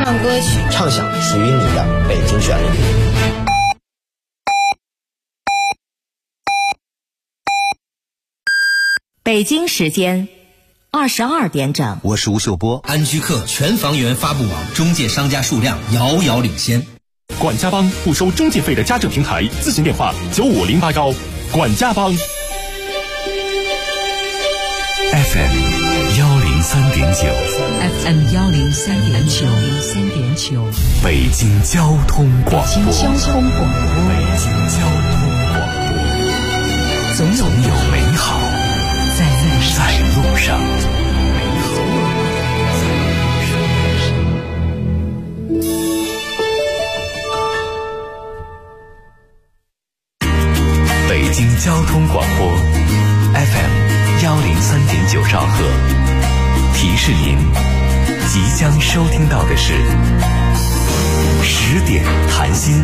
唱歌曲， 畅享属于你的北京旋律。 北京时间22点整， 我是吴秀波。 安居客全房源发布网中介商家数量遥遥领先。 管家帮不收中介费的家政平台，咨询电话95081。管家帮。 FM 103.9，北京交通广播，总有美好在路上。北京交通广播 FM 103.9兆赫，提示您即将收听到的是10点谈心。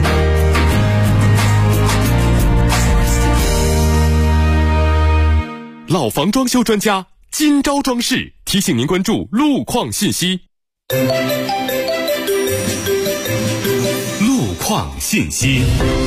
老房装修专家今朝装饰提醒您关注路况信息。路况信息。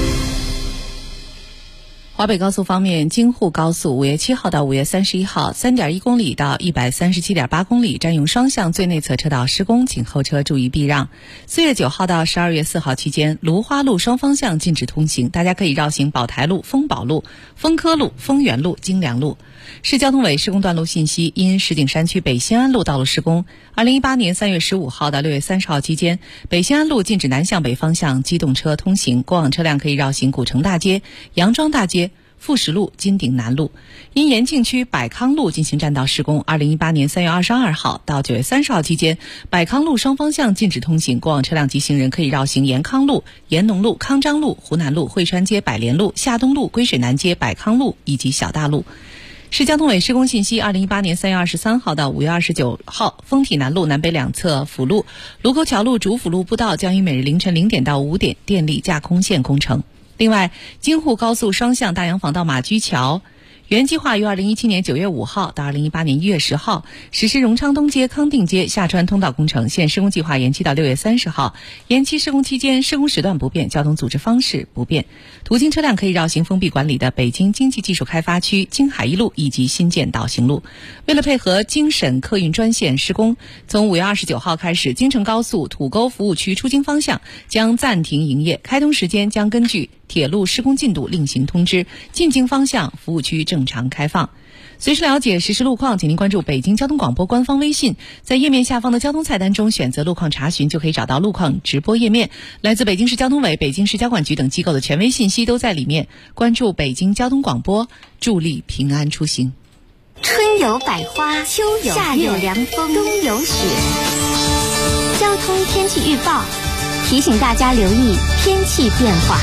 华北高速方面，京沪高速5月7号到5月31号 3.1 公里到 137.8 公里占用双向最内侧车道施工，请后车注意避让。4月9号到12月4号期间，芦花路双方向禁止通行，大家可以绕行宝台路、丰宝路、丰科路、丰源路、京良路。市交通委施工段路信息，因石景山区北新安路道路施工，2018年3月15号到6月30号期间，北新安路禁止南向北方向机动车通行，过往车辆可以绕行古城大街、杨庄大街、富石路、金鼎南路。因延庆区百康路进行占道施工，2018年3月22号到9月30号期间，百康路双方向禁止通行，过往车辆及行人可以绕行延康路、延农路、康章路、湖南路、汇川街、百联路、夏东路、归水南街、百康路以及小大路。市交通委施工信息，2018年3月23号到5月29号，丰体南路南北两侧辅路、卢沟桥路主辅路步道将于每日凌晨0点到5点电力架空线工程。另外，京沪高速双向大洋坊到马驹桥原计划于2017年9月5号到2018年1月10号实施荣昌东街、康定街下穿通道工程，现施工计划延期到6月30号。延期施工期间，施工时段不变，交通组织方式不变。途经车辆可以绕行封闭管理的北京经济技术开发区京海一路以及新建导行路。为了配合京沈客运专线施工，从5月29号开始，京承高速土沟服务区出京方向将暂停营业，开通时间将根据铁路施工进度另行通知，进京方向服务区正常开放。随时了解实时路况，请您关注北京交通广播官方微信，在页面下方的交通菜单中选择路况查询，就可以找到路况直播页面。来自北京市交通委、北京市交管局等机构的权威信息都在里面。关注北京交通广播，助力平安出行。 春有百花，秋有夏有凉风，冬有雪。交通天气预报提醒大家留意天气变化。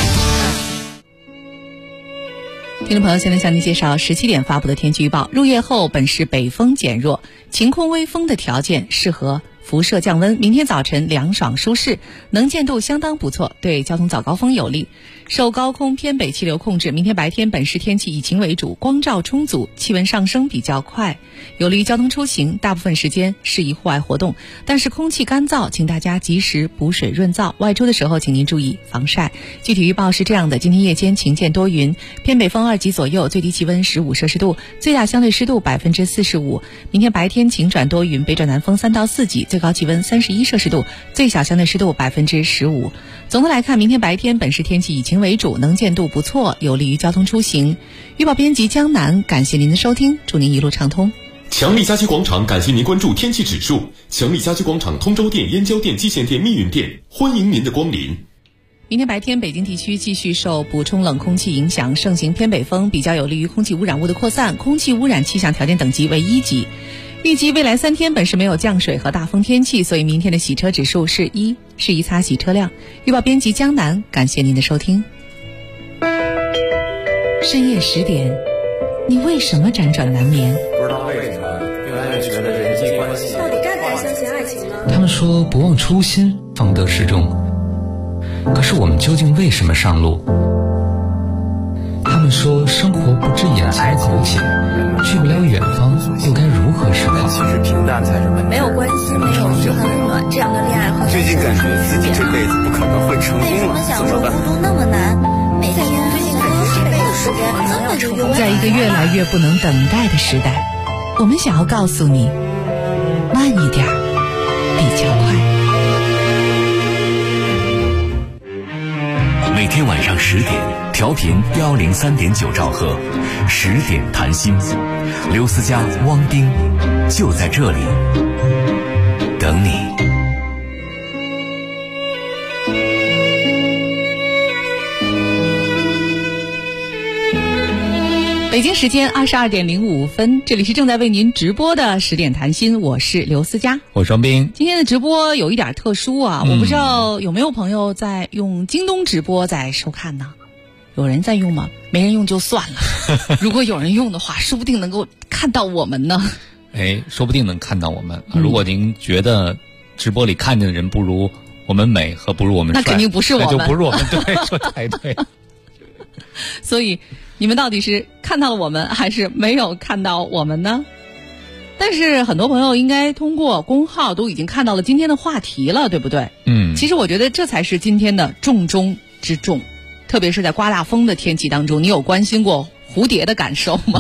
听众朋友，现在向您介绍17点发布的天气预报。入夜后，本市北风减弱，晴空微风的条件适合辐射降温。明天早晨凉爽舒适，能见度相当不错，对交通早高峰有利。受高空偏北气流控制，明天白天本市天气以晴为主，光照充足，气温上升比较快，有利于交通出行，大部分时间适宜户外活动。但是空气干燥，请大家及时补水润燥，外出的时候请您注意防晒。具体预报是这样的：今天夜间晴见多云，偏北风2级左右，最低气温15摄氏度，最大相对湿度45%。明天白天晴转多云，北转南风3到4级，最高气温31摄氏度，最小相对湿度15%。总的来看，明天白天本市天气以晴为主，能见度不错，有利于交通出行。预报编辑江南，感谢您的收听，祝您一路畅通。 强力家居广场感谢您关注天气指数。强力家居广场通州店、燕郊店、蓟县店、密云店，欢迎您的光临。 明天白天，北京地区继续受补充冷空气影响，盛行偏北风，比较有利于空气污染物的扩散，空气污染气象条件等级为1级。预计未来3天本市没有降水和大风天气，所以明天的洗车指数是1，适宜擦洗车辆。预报编辑江南，感谢您的收听。深夜10点，你为什么辗转难眠？ 不知道为什么越来越觉得人际关系到底该不该相信爱情呢？ 他们说不忘初心，方得始终。可是我们究竟为什么上路？他们说生活不止眼前苟且， 去不了远方，又该如何是好？ 其实平淡才是美。 没有关系，没有嘘寒问暖，这样的恋爱和最近感觉自己这辈子不可能会成功了，怎么办？ 互动那么难，每天最近感觉这辈子时间根本就用。 在一个越来越不能等待的时代，我们想要告诉你，慢一点比较快。 每天晚上10点，调频103.9兆赫，10点谈心，刘思佳、汪丁就在这里等你。 北京时间22点05分，这里是正在为您直播的10点谈心，我是刘思佳， 我是王斌。 今天的直播有一点特殊啊，我不知道有没有朋友在用京东直播在收看呢？有人在用吗？没人用就算了，如果有人用的话，说不定能够看到我们呢。 说不定能看到我们。如果您觉得直播里看见的人不如我们美和不如我们帅， 那肯定不是我们， 那就不是我们。对，说太对。 所以你们到底是看到了我们还是没有看到我们呢？但是很多朋友应该通过公号都已经看到了今天的话题了，对不对？其实我觉得这才是今天的重中之重，特别是在刮大风的天气当中，你有关心过蝴蝶的感受吗？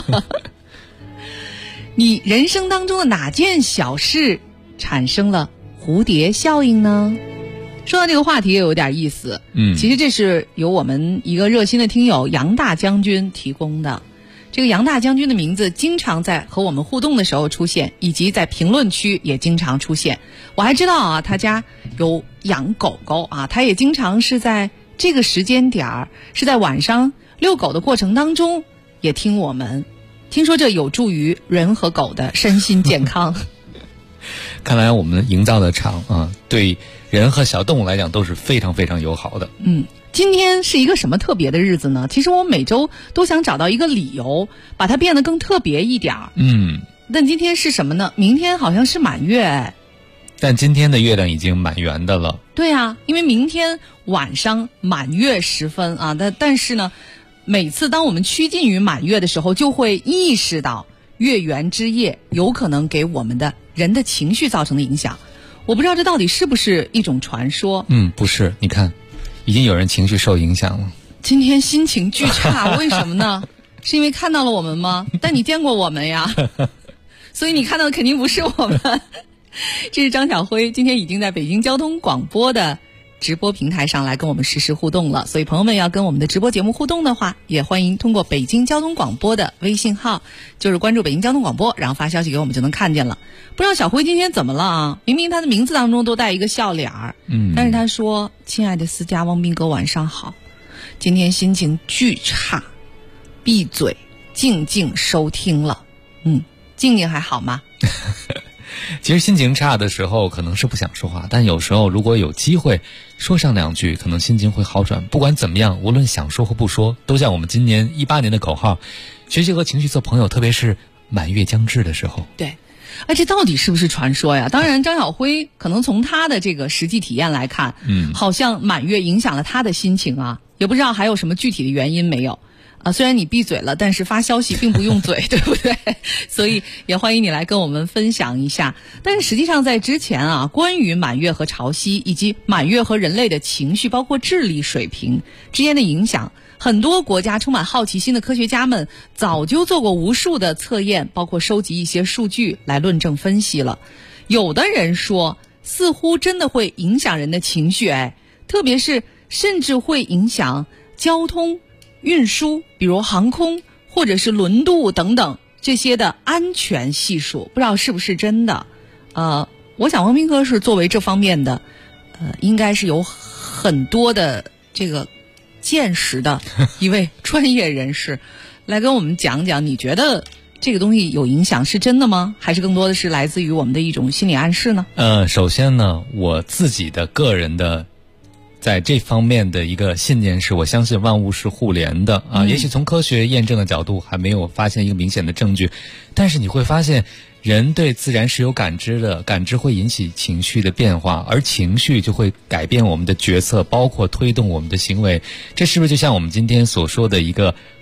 你人生当中的哪件小事产生了蝴蝶效应呢？说到这个话题也有点意思，其实这是由我们一个热心的听友杨大将军提供的。这个杨大将军的名字经常在和我们互动的时候出现，以及在评论区也经常出现。我还知道啊，他家有养狗狗啊，他也经常是在这个时间点儿，是在晚上遛狗的过程当中也听我们，听说这有助于人和狗的身心健康。 看来我们营造的场啊，对人和小动物来讲都是非常非常友好的。 今天是一个什么特别的日子呢？其实我每周都想找到一个理由，把它变得更特别一点儿。但今天是什么呢？明天好像是满月。 但今天的月亮已经满圆的了。 对啊，因为明天晚上满月时分啊，但是呢，每次当我们趋近于满月的时候，就会意识到月圆之夜有可能给我们的人的情绪造成的影响。我不知道这到底是不是一种传说。 不是，你看已经有人情绪受影响了。 今天心情巨差，为什么呢？是因为看到了我们吗？但你见过我们呀，所以你看到的肯定不是我们。这是张晓辉，今天已经在北京交通广播的直播平台上来跟我们实时互动了，所以朋友们要跟我们的直播节目互动的话，也欢迎通过北京交通广播的微信号，就是关注北京交通广播，然后发消息给我们就能看见了。不知道小辉今天怎么了啊？明明他的名字当中都带一个笑脸儿，但是他说：“亲爱的思佳、汪斌哥，晚上好，今天心情巨差，闭嘴，静静收听了。”静静还好吗？ 其实心情差的时候可能是不想说话，但有时候如果有机会说上两句，可能心情会好转。不管怎么样，无论想说或不说，都像我们今年18年的口号，学习和情绪做朋友，特别是满月将至的时候。 对，这到底是不是传说呀？当然张晓辉可能从他的这个实际体验来看，好像满月影响了他的心情啊，也不知道还有什么具体的原因没有。虽然你闭嘴了，但是发消息并不用嘴，对不对？所以也欢迎你来跟我们分享一下。但是实际上在之前啊，关于满月和潮汐以及满月和人类的情绪包括智力水平之间的影响，很多国家充满好奇心的科学家们早就做过无数的测验，包括收集一些数据来论证分析了。有的人说似乎真的会影响人的情绪，特别是甚至会影响交通运输，比如航空或者是轮渡等等这些的安全系数，不知道是不是真的。我想汪斌哥是作为这方面的应该是有很多的这个见识的一位专业人士，来跟我们讲讲，你觉得这个东西有影响是真的吗？还是更多的是来自于我们的一种心理暗示呢？ 首先呢，我自己的个人的在这方面的一个信念是，我相信万物是互联的啊。也许从科学验证的角度还没有发现一个明显的证据，但是你会发现人对自然是有感知的，感知会引起情绪的变化，而情绪就会改变我们的决策，包括推动我们的行为。这是不是就像我们今天所说的一个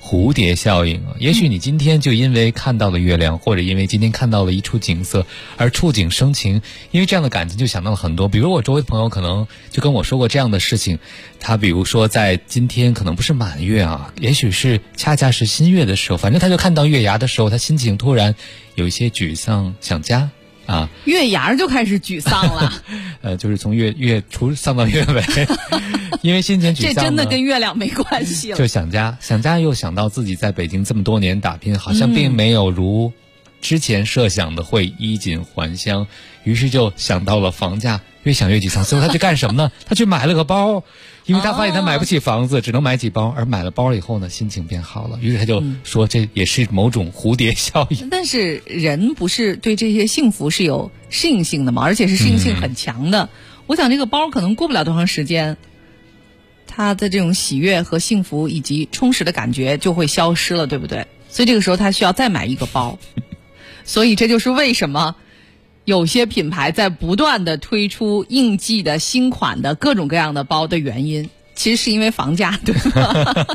蝴蝶效应啊，也许你今天就因为看到了月亮，或者因为今天看到了一处景色而触景生情，因为这样的感情就想到了很多。比如我周围的朋友可能就跟我说过这样的事情，他比如说在今天可能不是满月啊，也许是恰恰是新月的时候，反正他就看到月牙的时候，他心情突然有一些沮丧，想家啊， 月牙就开始沮丧了。 就是从月初丧到月尾，因为心情沮丧， 这真的跟月亮没关系了。 就想家又想到自己在北京这么多年打拼，好像并没有如之前设想的会衣锦还乡，于是就想到了房价，越想越沮丧。最后他去干什么呢？他去买了个包，因为他发现他买不起房子，只能买起包，而买了包以后呢，心情变好了，于是他就说这也是某种蝴蝶效应。 但是人不是对这些幸福是有适应性的吗？而且是适应性很强的。我想这个包可能过不了多长时间，他的这种喜悦和幸福以及充实的感觉就会消失了，对不对？所以这个时候他需要再买一个包。所以这就是为什么有些品牌在不断的推出应季的新款的各种各样的包的原因，其实是因为房价，对吗？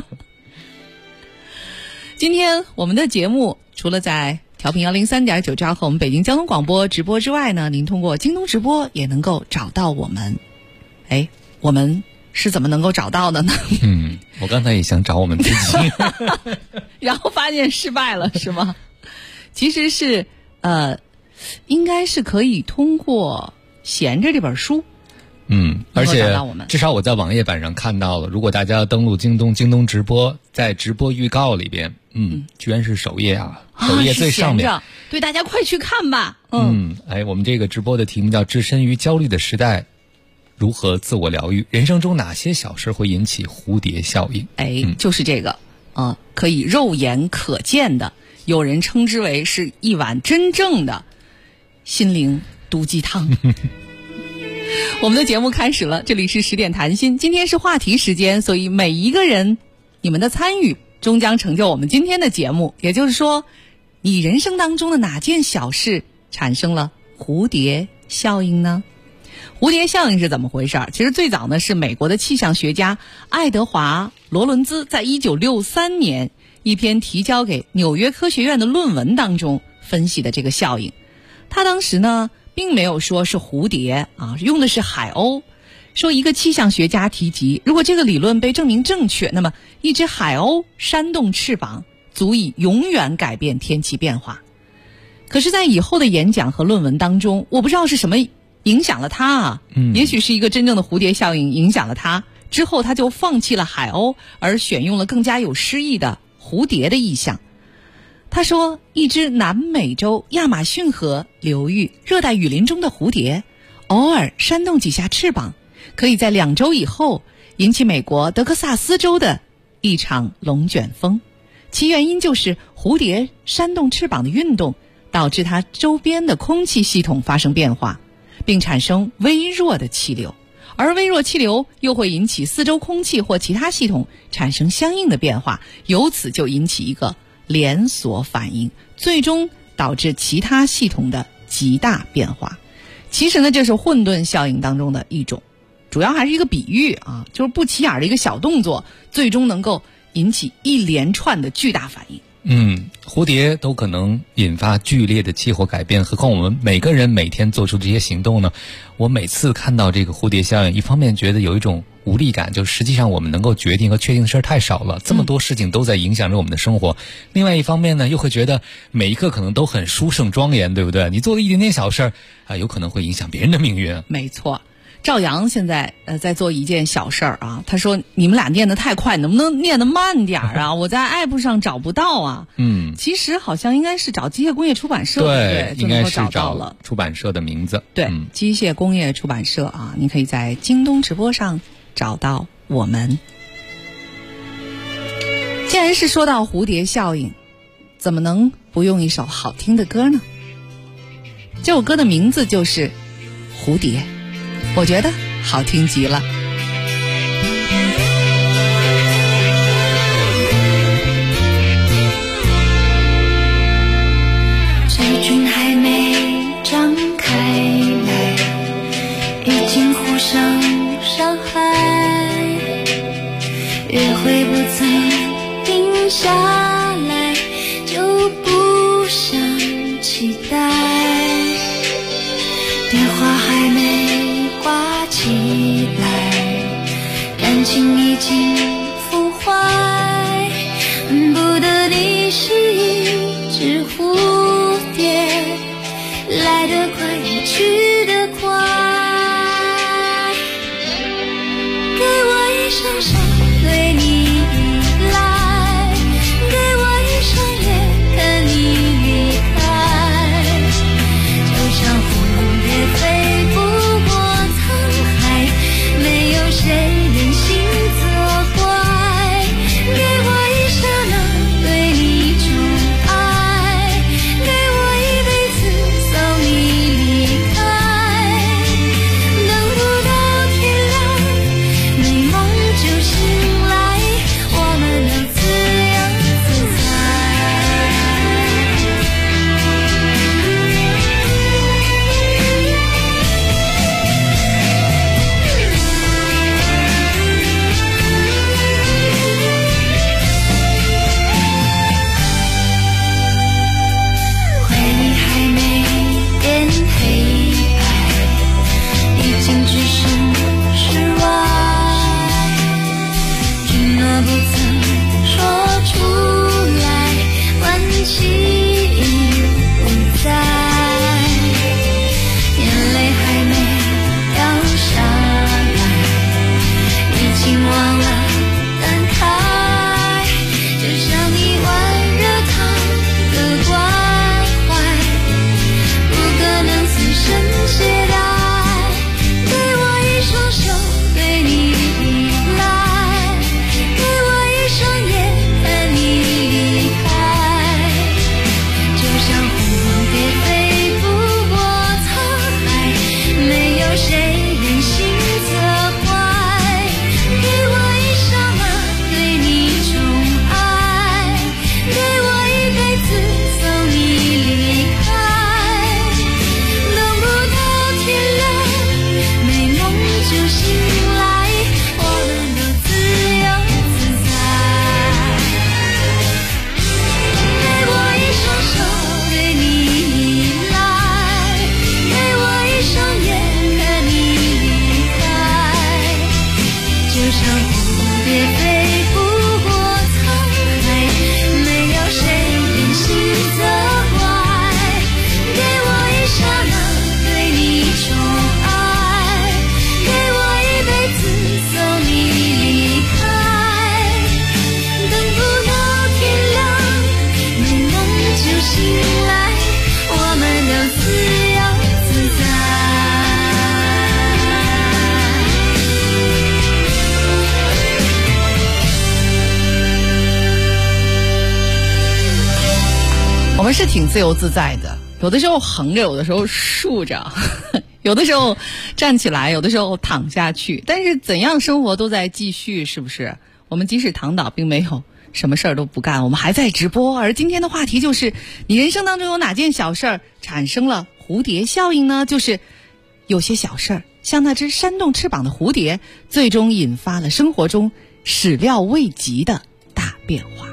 今天我们的节目除了在调频103.9兆和我们北京交通广播直播之外呢，您通过京东直播也能够找到我们。我们是怎么能够找到的呢？ 我刚才也想找我们自己然后发现失败了是吗？其实是应该是可以通过闲着这本书， 而且至少我在网页版上看到了，如果大家登录京东直播，在直播预告里边，居然是首页啊，首页最上面， 对，大家快去看吧。 我们这个直播的题目叫置身于焦虑的时代，如何自我疗愈？人生中哪些小事会引起蝴蝶效应？ 就是这个可以肉眼可见的，有人称之为是一碗真正的心灵毒鸡汤。我们的节目开始了，这里是10点谈心，今天是话题时间，所以每一个人你们的参与终将成就我们今天的节目。也就是说，你人生当中的哪件小事产生了蝴蝶效应呢？蝴蝶效应是怎么回事？其实最早呢是美国的气象学家爱德华·罗伦兹在1963年一篇提交给纽约科学院的论文当中分析的这个效应。他当时呢并没有说是蝴蝶用的是海鸥，说一个气象学家提及，如果这个理论被证明正确，那么一只海鸥扇动翅膀足以永远改变天气变化。可是在以后的演讲和论文当中，我不知道是什么影响了他也许是一个真正的蝴蝶效应影响了他，之后他就放弃了海鸥，而选用了更加有诗意的蝴蝶的意象。他说，一只南美洲亚马逊河流域热带雨林中的蝴蝶，偶尔扇动几下翅膀，可以在2周以后引起美国德克萨斯州的一场龙卷风。其原因就是蝴蝶扇动翅膀的运动导致它周边的空气系统发生变化，并产生微弱的气流，而微弱气流又会引起四周空气或其他系统产生相应的变化，由此就引起一个连锁反应，最终导致其他系统的极大变化。其实呢，这是混沌效应当中的一种，主要还是一个比喻就是不起眼的一个小动作，最终能够引起一连串的巨大反应。 蝴蝶都可能引发剧烈的气候改变，何况我们每个人每天做出这些行动呢？我每次看到这个蝴蝶效应，一方面觉得有一种无力感，就实际上我们能够决定和确定的事儿太少了，这么多事情都在影响着我们的生活。另外一方面呢，又会觉得每一刻可能都很殊胜庄严，对不对？你做的一点点小事儿有可能会影响别人的命运。 没错。赵阳现在在做一件小事儿他说你们俩念得太快，能不能念得慢点啊？我在 app 上找不到其实好像应该是找机械工业出版社， 对， 就能够找到了出版社的名字。 对，机械工业出版社你可以在京东直播上找到我们。既然是说到蝴蝶效应，怎么能不用一首好听的歌呢？这首歌的名字就是蝴蝶，我觉得好听极了。 嘴唇还没张开来，已经互相伤害，约会不曾定下下来，就不想期待。电话还没挂起来，感情已经腐坏，恨不得你是一只蝴蝶，来得快也去得快。给我一双手对你依赖，给我一双眼看你离开，就像蝴蝶飞不过沧海，没有谁忍心责怪。给我一刹那对你宠爱，给我一辈子送你离开，等不到天亮，美梦就醒来，我们都自由自在。回忆还没变黑白，已经只剩室外，承诺不曾说出来，วัน期已不在，眼泪还没掉下来，已经忘了感慨，就像一碗热汤的关怀，不可能此生懈怠。给我一双手对你依赖，给我一双眼看你离开，就像蝴蝶飞不过沧海，没有谁忍心责怪。给我一刹那对你宠爱，给我一辈子送你离开，等不到天亮，美梦就醒来，我们都自由自在。给我一双手对你依赖，给我一双眼看你离开，就像蝴蝶飞不过沧海，没有谁忍心责怪。给我一刹那对你宠爱，给我一辈子送你离开，等不到天亮，美梦就醒来，我们都自由自在。 我们是挺自由自在的，有的时候横着，有的时候竖着，有的时候站起来，有的时候躺下去，但是怎样生活都在继续，是不是？我们即使躺倒并没有什么事儿都不干，我们还在直播。而今天的话题就是你人生当中有哪件小事儿产生了蝴蝶效应呢？就是有些小事儿像那只扇动翅膀的蝴蝶，最终引发了生活中始料未及的大变化。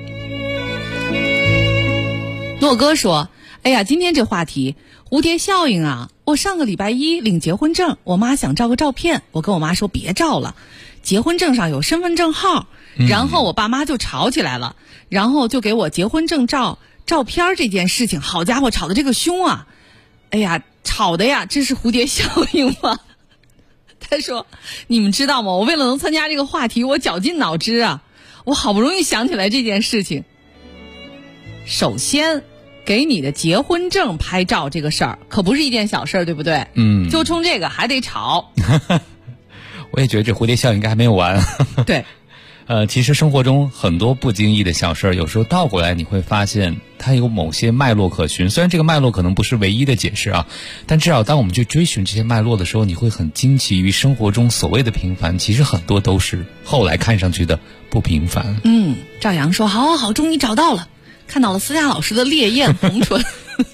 诺哥说，哎呀，今天这话题蝴蝶效应啊，我上个礼拜一领结婚证，我妈想照个照片，我跟我妈说别照了，结婚证上有身份证号，然后我爸妈就吵起来了，然后就给我结婚证照片这件事情，好家伙，吵得这个凶啊！哎呀，吵的呀，这是蝴蝶效应吗？他说，你们知道吗？我为了能参加这个话题，我绞尽脑汁啊，我好不容易想起来这件事情。首先给你的结婚证拍照这个事儿可不是一件小事儿，对不对？就冲这个还得吵。 我也觉得这蝴蝶效应应该还没有完。 对， 其实生活中很多不经意的小事儿，有时候倒过来你会发现它有某些脉络可循。虽然这个脉络可能不是唯一的解释啊，但至少当我们去追寻这些脉络的时候，你会很惊奇于生活中所谓的平凡，其实很多都是后来看上去的不平凡。 赵阳说，好，终于找到了，看到了思佳老师的烈焰红唇。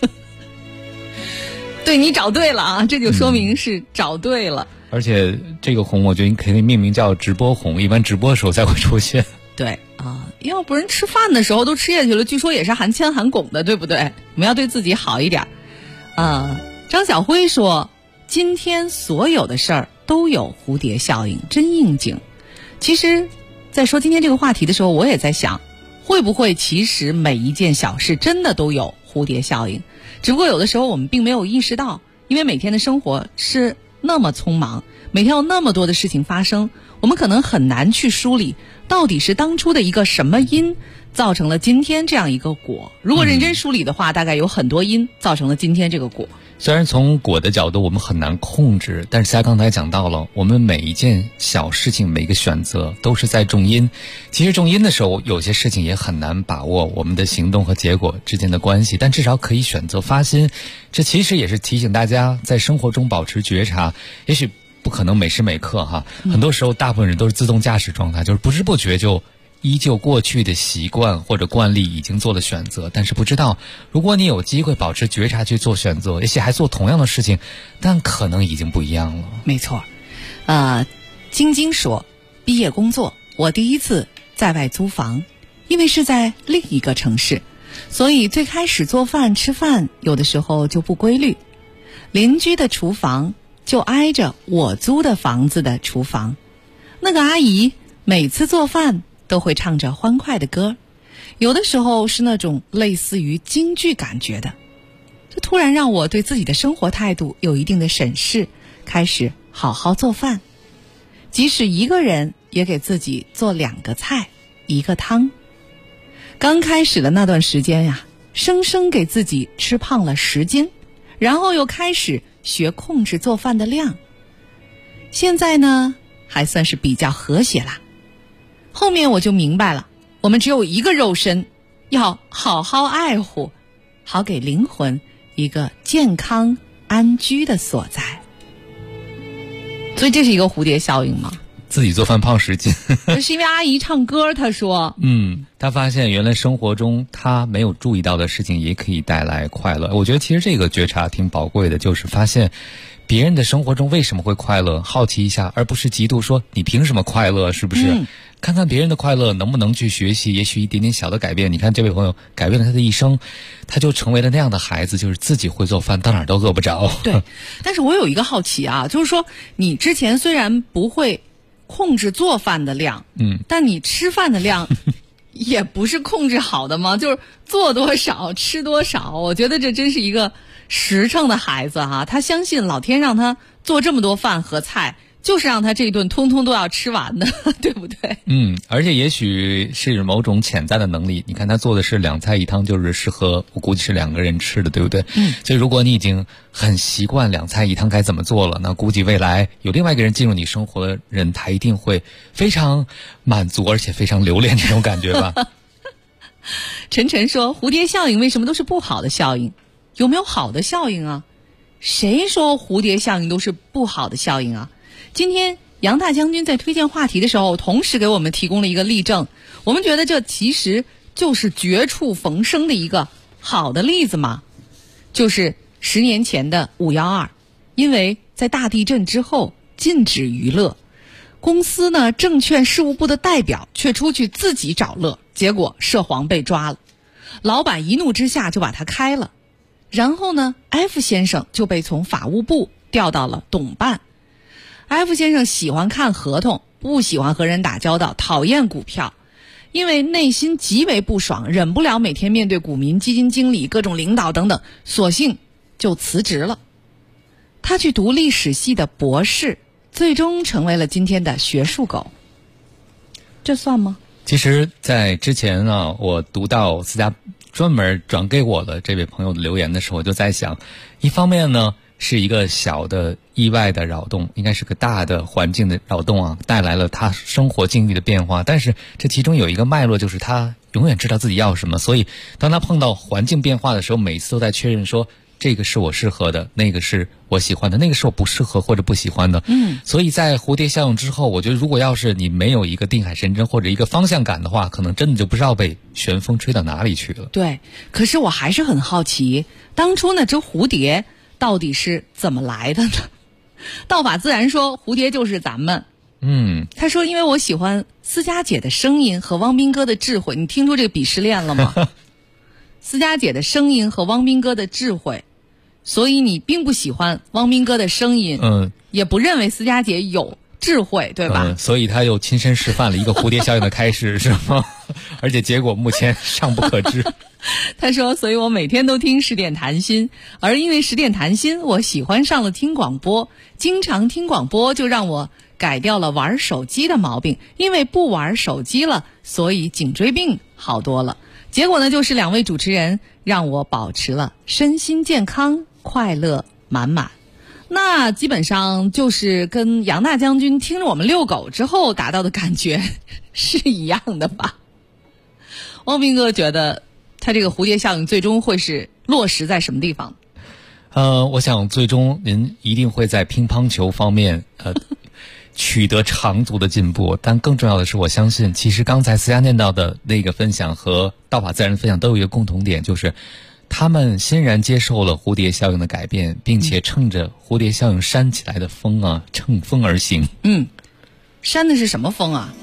对，你找对了啊，这就说明是找对了。 而且这个红我觉得你可以命名叫直播红，一般直播的时候才会出现。 对啊，要不然吃饭的时候都吃下去了，据说也是含铅含汞的，对不对？我们要对自己好一点。张晓辉说，今天所有的事儿都有蝴蝶效应，真应景。其实在说今天这个话题的时候，我也在想，会不会其实每一件小事真的都有蝴蝶效应，只不过有的时候我们并没有意识到，因为每天的生活是那么匆忙，每天有那么多的事情发生，我们可能很难去梳理到底是当初的一个什么因造成了今天这样一个果。如果认真梳理的话，大概有很多因造成了今天这个果。 虽然从果的角度我们很难控制，但是刚才讲到了，我们每一件小事情每一个选择都是在种因。其实种因的时候，有些事情也很难把握我们的行动和结果之间的关系，但至少可以选择发心。这其实也是提醒大家在生活中保持觉察，也许不可能每时每刻哈，很多时候大部分人都是自动驾驶状态，就是不知不觉就依旧过去的习惯或者惯例已经做了选择，但是不知道如果你有机会保持觉察去做选择，也许还做同样的事情，但可能已经不一样了。 没错。晶晶说，毕业工作我第一次在外租房，因为是在另一个城市，所以最开始做饭吃饭有的时候就不规律，邻居的厨房就挨着我租的房子的厨房，那个阿姨每次做饭都会唱着欢快的歌，有的时候是那种类似于京剧感觉的。这突然让我对自己的生活态度有一定的审视，开始好好做饭，即使一个人也给自己做2个菜1个汤。刚开始的那段时间呀，生生给自己吃胖了10斤，然后又开始学控制做饭的量。现在呢，还算是比较和谐啦。后面我就明白了，我们只有一个肉身，要好好爱护，好给灵魂一个健康安居的所在。所以这是一个蝴蝶效应吗？ 自己做饭胖10斤这是因为阿姨唱歌，她说她发现原来生活中她没有注意到的事情也可以带来快乐。我觉得其实这个觉察挺宝贵的，就是发现别人的生活中为什么会快乐，好奇一下，而不是嫉妒说你凭什么快乐，是不是？看看别人的快乐能不能去学习，也许一点点小的改变。你看这位朋友改变了他的一生，他就成为了那样的孩子，就是自己会做饭，到哪儿都饿不着。 对，但是我有一个好奇啊，就是说你之前虽然不会控制做饭的量，但你吃饭的量也不是控制好的吗？就是做多少吃多少。我觉得这真是一个实诚的孩子哈，他相信老天让他做这么多饭和菜，就是让他这一顿通通都要吃完的，对不对？ 而且也许是某种潜在的能力。你看他做的是2菜1汤，就是适合我估计是2个人吃的，对不对？所以如果你已经很习惯2菜1汤该怎么做了，那估计未来有另外一个人进入你生活的人，他一定会非常满足，而且非常留恋这种感觉吧。 晨晨说，蝴蝶效应为什么都是不好的效应？有没有好的效应啊？谁说蝴蝶效应都是不好的效应啊？今天杨大将军在推荐话题的时候，同时给我们提供了一个例证，我们觉得这其实就是绝处逢生的一个好的例子嘛。就是10年前的5.12，因为在大地震之后禁止娱乐，公司呢证券事务部的代表却出去自己找乐，结果涉黄被抓了，老板一怒之下就把他开了。然后呢 F 先生就被从法务部调到了董办。F 先生喜欢看合同，不喜欢和人打交道，讨厌股票，因为内心极为不爽，忍不了每天面对股民、基金经理、各种领导等等，索性就辞职了。他去读历史系的博士，最终成为了今天的学术狗。这算吗？ 其实在之前呢，我读到私家专门转给我的这位朋友的留言的时候，我就在想，一方面呢是一个小的意外的扰动，应该是个大的环境的扰动啊，带来了他生活经历的变化，但是这其中有一个脉络，就是他永远知道自己要什么，所以当他碰到环境变化的时候，每次都在确认说这个是我适合的，那个是我喜欢的，那个是我不适合或者不喜欢的。所以在蝴蝶效应之后，我觉得如果要是你没有一个定海神针或者一个方向感的话，可能真的就不知道被旋风吹到哪里去了。 对，可是我还是很好奇，当初那只蝴蝶到底是怎么来的呢？道法自然说蝴蝶就是咱们他说因为我喜欢思佳姐的声音和汪斌哥的智慧，你听出这个鄙视链了吗？思佳姐的声音和汪斌哥的智慧，所以你并不喜欢汪斌哥的声音，也不认为思佳姐有智慧，对吧？ 所以他又亲身示范了一个蝴蝶效应的开始，是吗？而且结果目前尚不可知。 他说，所以我每天都听10点谈心，而因为10点谈心，我喜欢上了听广播，经常听广播就让我改掉了玩手机的毛病，因为不玩手机了，所以颈椎病好多了。结果呢，就是2位主持人让我保持了身心健康，快乐满满。那基本上就是跟杨大将军听着我们遛狗之后达到的感觉是一样的吧？汪斌哥觉得他这个蝴蝶效应最终会是落实在什么地方？ 我想最终您一定会在乒乓球方面取得长足的进步，但更重要的是，我相信其实刚才思佳念到的那个分享和道法自然的分享都有一个共同点，就是他们欣然接受了蝴蝶效应的改变，并且乘着蝴蝶效应扇起来的风啊，乘风而行。 扇的是什么风啊？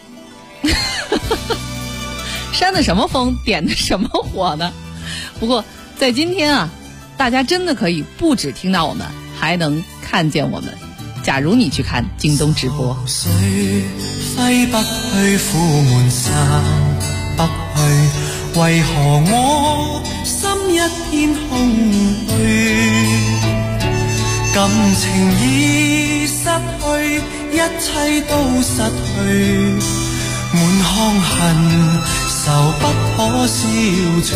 扇的什么风？点的什么火呢？不过在今天啊，大家真的可以不只听到我们，还能看见我们。假如你去看京东直播。 揮不去，苦悶散不去，為何我心一片空虛？感情已失去，一切都失去，滿腔恨愁不可消除。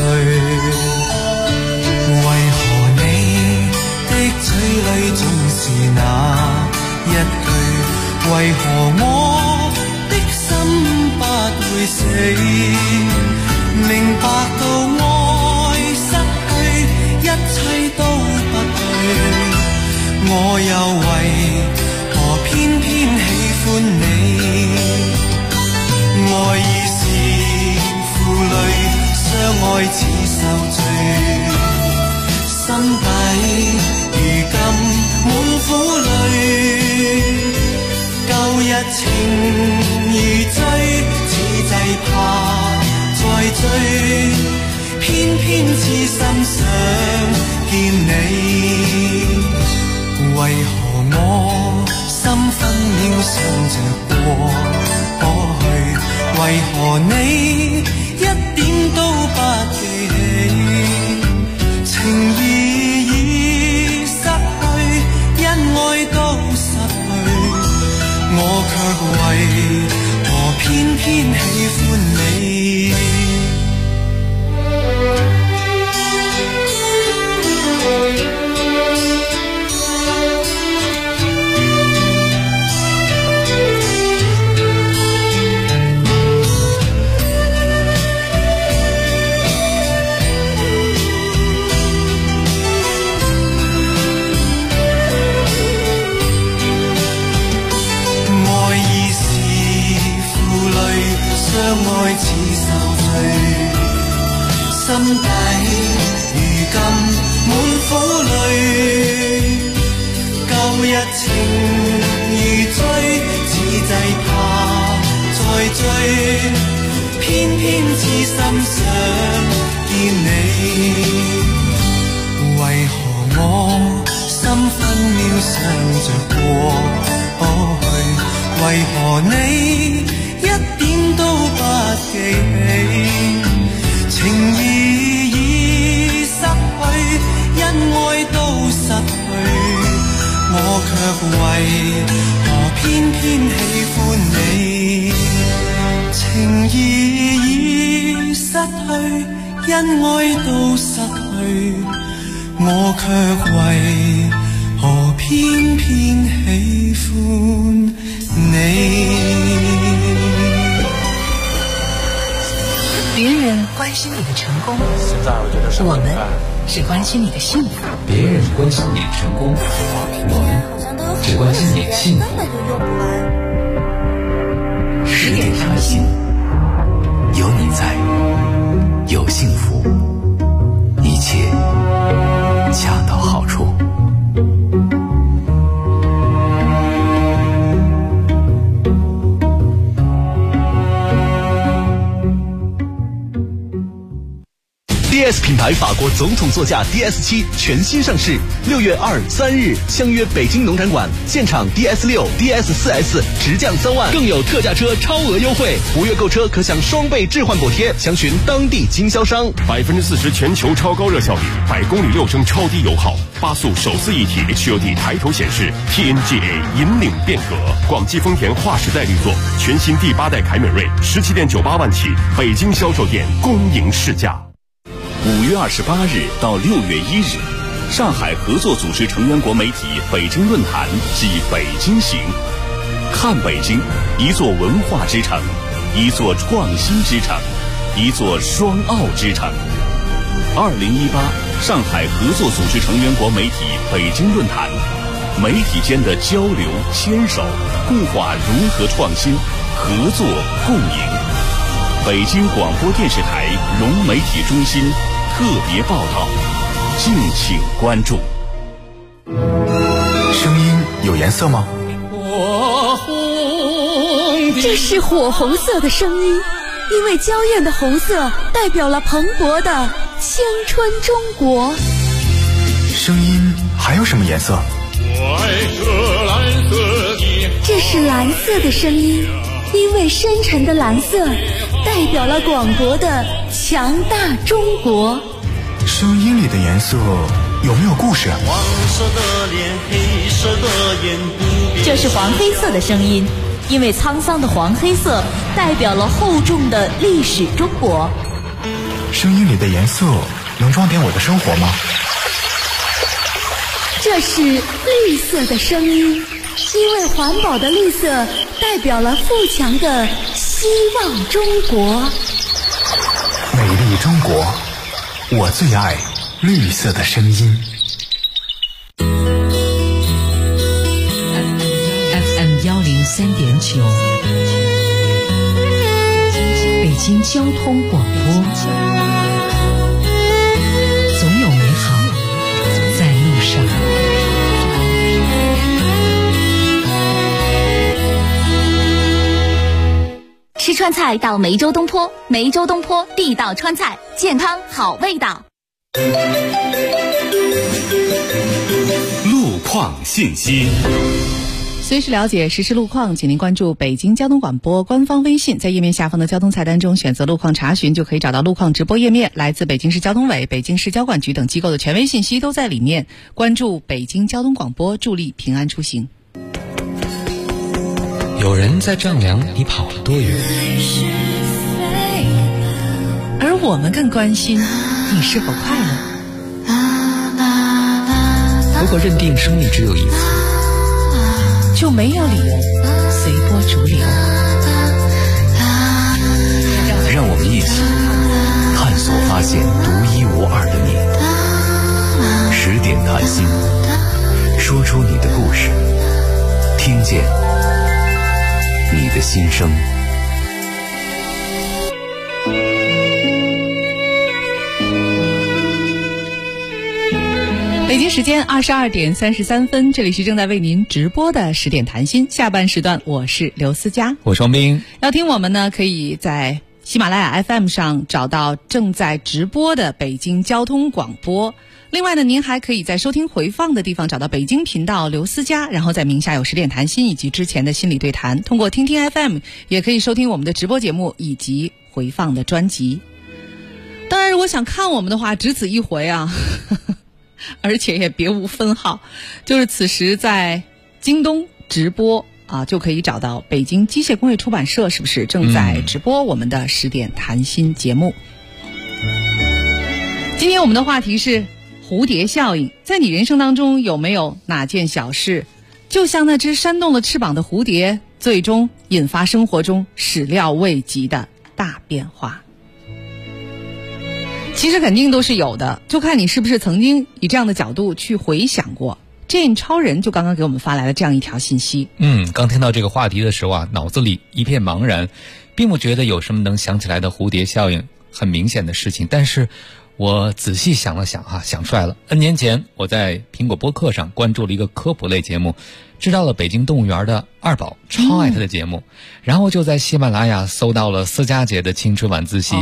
為何你的嘴裏總是那一句？為何我的心不會死？明白到愛失去，一切都不對，我又為何偏偏喜歡你？愛已是負累，相愛似受罪，心底如今滿苦淚。舊日情如醉，此際怕再追，偏偏痴心想見你。為何我心分秒想着過去？為何你一點都不記起？情義已失去，恩愛都失去，我卻為何偏偏喜歡你？相愛似受罪，心底如今滿苦淚。舊日情如醉，此際怕再追，偏偏痴心想見你。為何我心分秒想着過去？為何你一點都不記起？情義已失去，恩愛都失去，我卻為何偏偏喜歡你？情義已失去，恩愛都失去，我卻為何偏偏喜歡你？ 别人关心你的成功，我们只关心你的幸福。 别人关心你的成功，我们只关心你的幸福。10点谈心，有你在，有幸福，一切恰到好处。 DS 品牌法国总统座驾 DS7 全新上市，6月2、3日相约北京农展馆，现场 DS6、DS4S 直降3万，更有特价车超额优惠，5月购车可享双倍置换补贴，详询当地经销商。 40%全球超高热效率，100公里6升超低油耗，8速手自一体 HUD 抬头显示 ，TNGA 引领变革。广汽丰田划时代力作，全新第8代凯美瑞17.98万起，北京销售店恭迎试驾。 5月28日到6月1日，上海合作组织成员国媒体北京论坛暨北京行，看北京，一座文化之城，一座创新之城，一座双奥之城。2018上海合作组织成员国媒体北京论坛，媒体间的交流牵手，固化融合创新，合作共赢。北京广播电视台融媒体中心特别报道，敬请关注。 声音有颜色吗？ 这是火红色的声音，因为娇艳的红色代表了蓬勃的青春中国。 声音还有什么颜色？ 这是蓝色的声音，因为深沉的蓝色代表了广博的强大中国。 声音里的颜色有没有故事？ 黄色的脸，黑色的眼，不变。 这是黄黑色的声音，因为沧桑的黄黑色代表了厚重的历史中国。 声音里的颜色能装点我的生活吗？ 这是绿色的声音，因为环保的绿色代表了富强的希望中国。 美丽中国，我最爱绿色的声音。 FM 103.9，北京交通广播，总有美好在路上。 吃川菜到梅州东坡，梅州东坡地道川菜，健康好味道。 路况信息， 随时了解实时路况，请您关注北京交通广播官方微信，在页面下方的交通菜单中选择路况查询，就可以找到路况直播页面。来自北京市交通委、北京市交管局等机构的权威信息都在里面。关注北京交通广播，助力平安出行。 有人在丈量你跑了多远， 而我们更关心你是否快乐。 如果认定生命只有一次， 就没有理由随波逐流。 让我们一起探索发现独一无二的你。10点谈心，说出你的故事，听见你的心声。 北京时间22点33分，这里是正在为您直播的10点谈心，下半时段我是刘思佳， 我是王斌。 要听我们呢，可以在喜马拉雅 FM 上找到正在直播的北京交通广播。另外呢，您还可以在收听回放的地方找到北京频道刘思佳，然后在名下有10点谈心以及之前的心理对谈。通过听听 FM 也可以收听我们的直播节目以及回放的专辑。当然如果想看我们的话，只此一回啊而且也别无分号，就是此时在京东直播啊，就可以找到北京机械工业出版社，是不是正在直播我们的10点谈心节目。今天我们的话题是蝴蝶效应，在你人生当中有没有哪件小事，就像那只扇动了翅膀的蝴蝶，最终引发生活中始料未及的大变化？其实肯定都是有的，就看你是不是曾经以这样的角度去回想过。Jane 超人就刚刚给我们发来了这样一条信息。 刚听到这个话题的时候啊，脑子里一片茫然，并不觉得有什么能想起来的蝴蝶效应很明显的事情，但是我仔细想了想想出来了。N 年前我在苹果播客上关注了一个科普类节目，知道了北京动物园的二宝，超爱他的节目，然后就在喜马拉雅搜到了思佳姐的青春晚自习，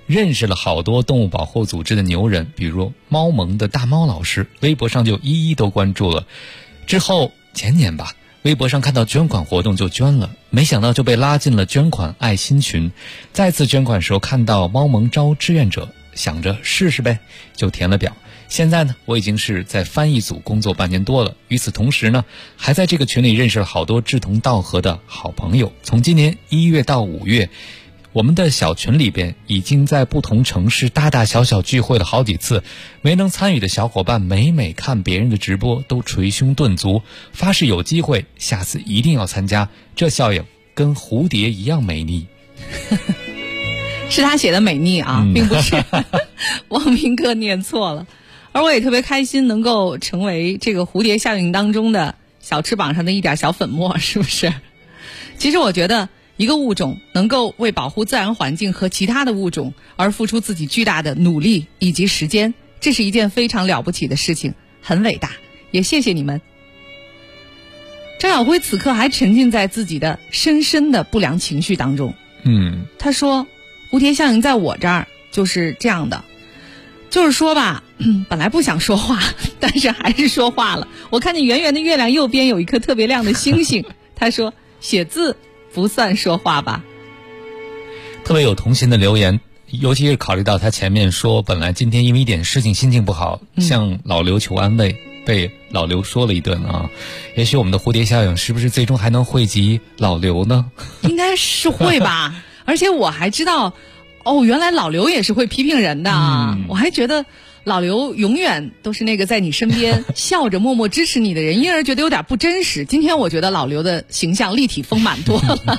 认识了好多动物保护组织的牛人，比如猫盟的大猫老师，微博上就一一都关注了。之后前年吧，微博上看到捐款活动就捐了，没想到就被拉进了捐款爱心群。再次捐款时候看到猫盟招志愿者，想着试试呗，就填了表。现在呢，我已经是在翻译组工作半年多了，与此同时呢，还在这个群里认识了好多志同道合的好朋友。从今年1月到5月，我们的小群里边已经在不同城市大大小小聚会了好几次，没能参与的小伙伴每看别人的直播都捶胸顿足，发誓有机会下次一定要参加。这效应跟蝴蝶一样美丽。 是他写的美丽啊，并不是王明哥念错了。而我也特别开心能够成为这个蝴蝶效应当中的小翅膀上的一点小粉末，是不是？其实我觉得一个物种能够为保护自然环境和其他的物种而付出自己巨大的努力以及时间，这是一件非常了不起的事情，很伟大，也谢谢你们。张晓辉此刻还沉浸在自己的深深的不良情绪当中。他说蝴蝶效应在我这儿就是这样的，就是说吧，本来不想说话，但是还是说话了。我看见圆圆的月亮右边有一颗特别亮的星星。他说写字不算说话吧。 特别有童心的留言，尤其是考虑到他前面说本来今天因为一点事情心情不好，向老刘求安慰，被老刘说了一顿啊。也许我们的蝴蝶效应是不是最终还能惠及老刘呢？ 应该是会吧。而且我还知道原来老刘也是会批评人的啊。我还觉得老刘永远都是那个在你身边笑着默默支持你的人，因而觉得有点不真实。今天我觉得老刘的形象立体丰满多了。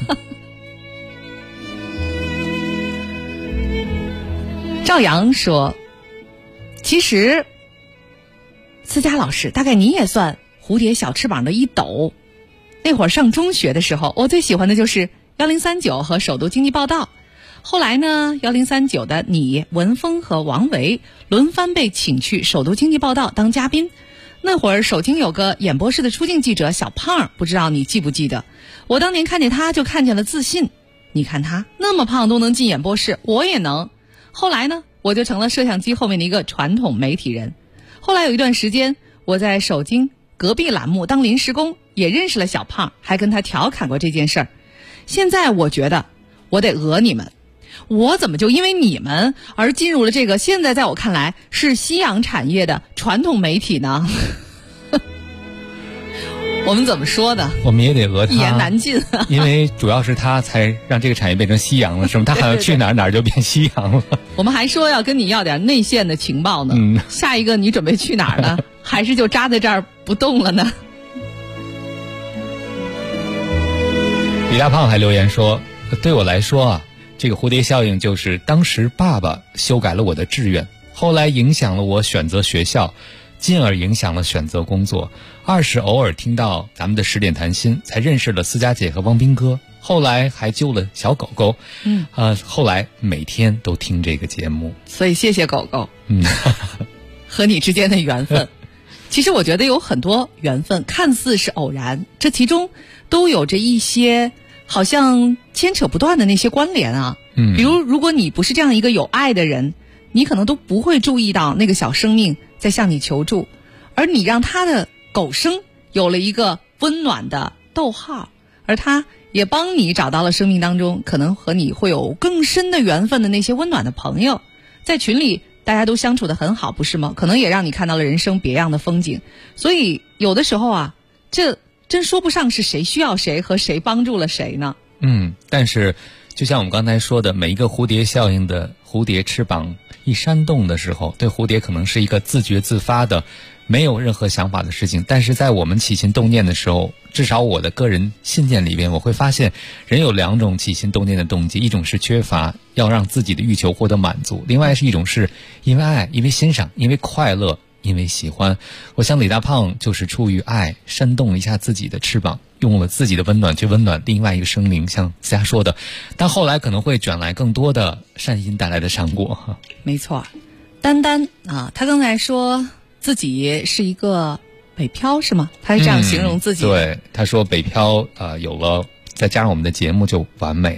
赵阳说，其实思佳老师大概你也算蝴蝶小翅膀的一斗。那会儿上中学的时候，我最喜欢的就是1039和首都经济报道。后来呢，1039的你、文峰和王维轮番被请去首都经济报道当嘉宾。那会儿首经有个演播室的出镜记者小胖，不知道你记不记得？我当年看见他就看见了自信。你看他那么胖都能进演播室，我也能。后来呢，我就成了摄像机后面的一个传统媒体人。后来有一段时间，我在首经隔壁栏目当临时工，也认识了小胖，还跟他调侃过这件事儿。现在我觉得我得讹你们，我怎么就因为你们而进入了这个现在在我看来是夕阳产业的传统媒体呢？我们怎么说的？ 我们也得讹他， 一言难尽因为主要是他才让这个产业变成夕阳了，是吗？他好像去哪儿就变夕阳了。 我们还说要跟你要点内线的情报呢。下一个你准备去哪儿呢？还是就扎在这儿不动了呢？ 李大胖还留言说，对我来说啊，这个蝴蝶效应就是当时爸爸修改了我的志愿，后来影响了我选择学校，进而影响了选择工作。二是偶尔听到咱们的10点谈心，才认识了思佳姐和汪斌哥，后来还救了小狗狗。后来每天都听这个节目， 所以谢谢狗狗。和你之间的缘分，其实我觉得有很多缘分看似是偶然，这其中都有着一些好像牵扯不断的那些关联啊。比如如果你不是这样一个有爱的人，你可能都不会注意到那个小生命在向你求助，而你让他的狗声有了一个温暖的逗号，而他也帮你找到了生命当中可能和你会有更深的缘分的那些温暖的朋友。在群里大家都相处得很好，不是吗？可能也让你看到了人生别样的风景。所以有的时候啊，这真说不上是谁需要谁和谁帮助了谁呢。 但是就像我们刚才说的，每一个蝴蝶效应的蝴蝶翅膀一扇动的时候，对蝴蝶可能是一个自觉自发的没有任何想法的事情，但是在我们起心动念的时候，至少我的个人信念里边，我会发现人有2种起心动念的动机，一种是缺乏，要让自己的欲求获得满足，另外是一种是因为爱，因为欣赏，因为快乐，因为喜欢。我想李大胖就是出于爱，扇动了一下自己的翅膀，用了自己的温暖去温暖另外一个生灵，像思佳说的，但后来可能会卷来更多的善心带来的善果。 没错，丹丹啊，他刚才说自己是一个北漂是吗？他是这样形容自己的。 对，他说北漂有了再加上我们的节目就完美了。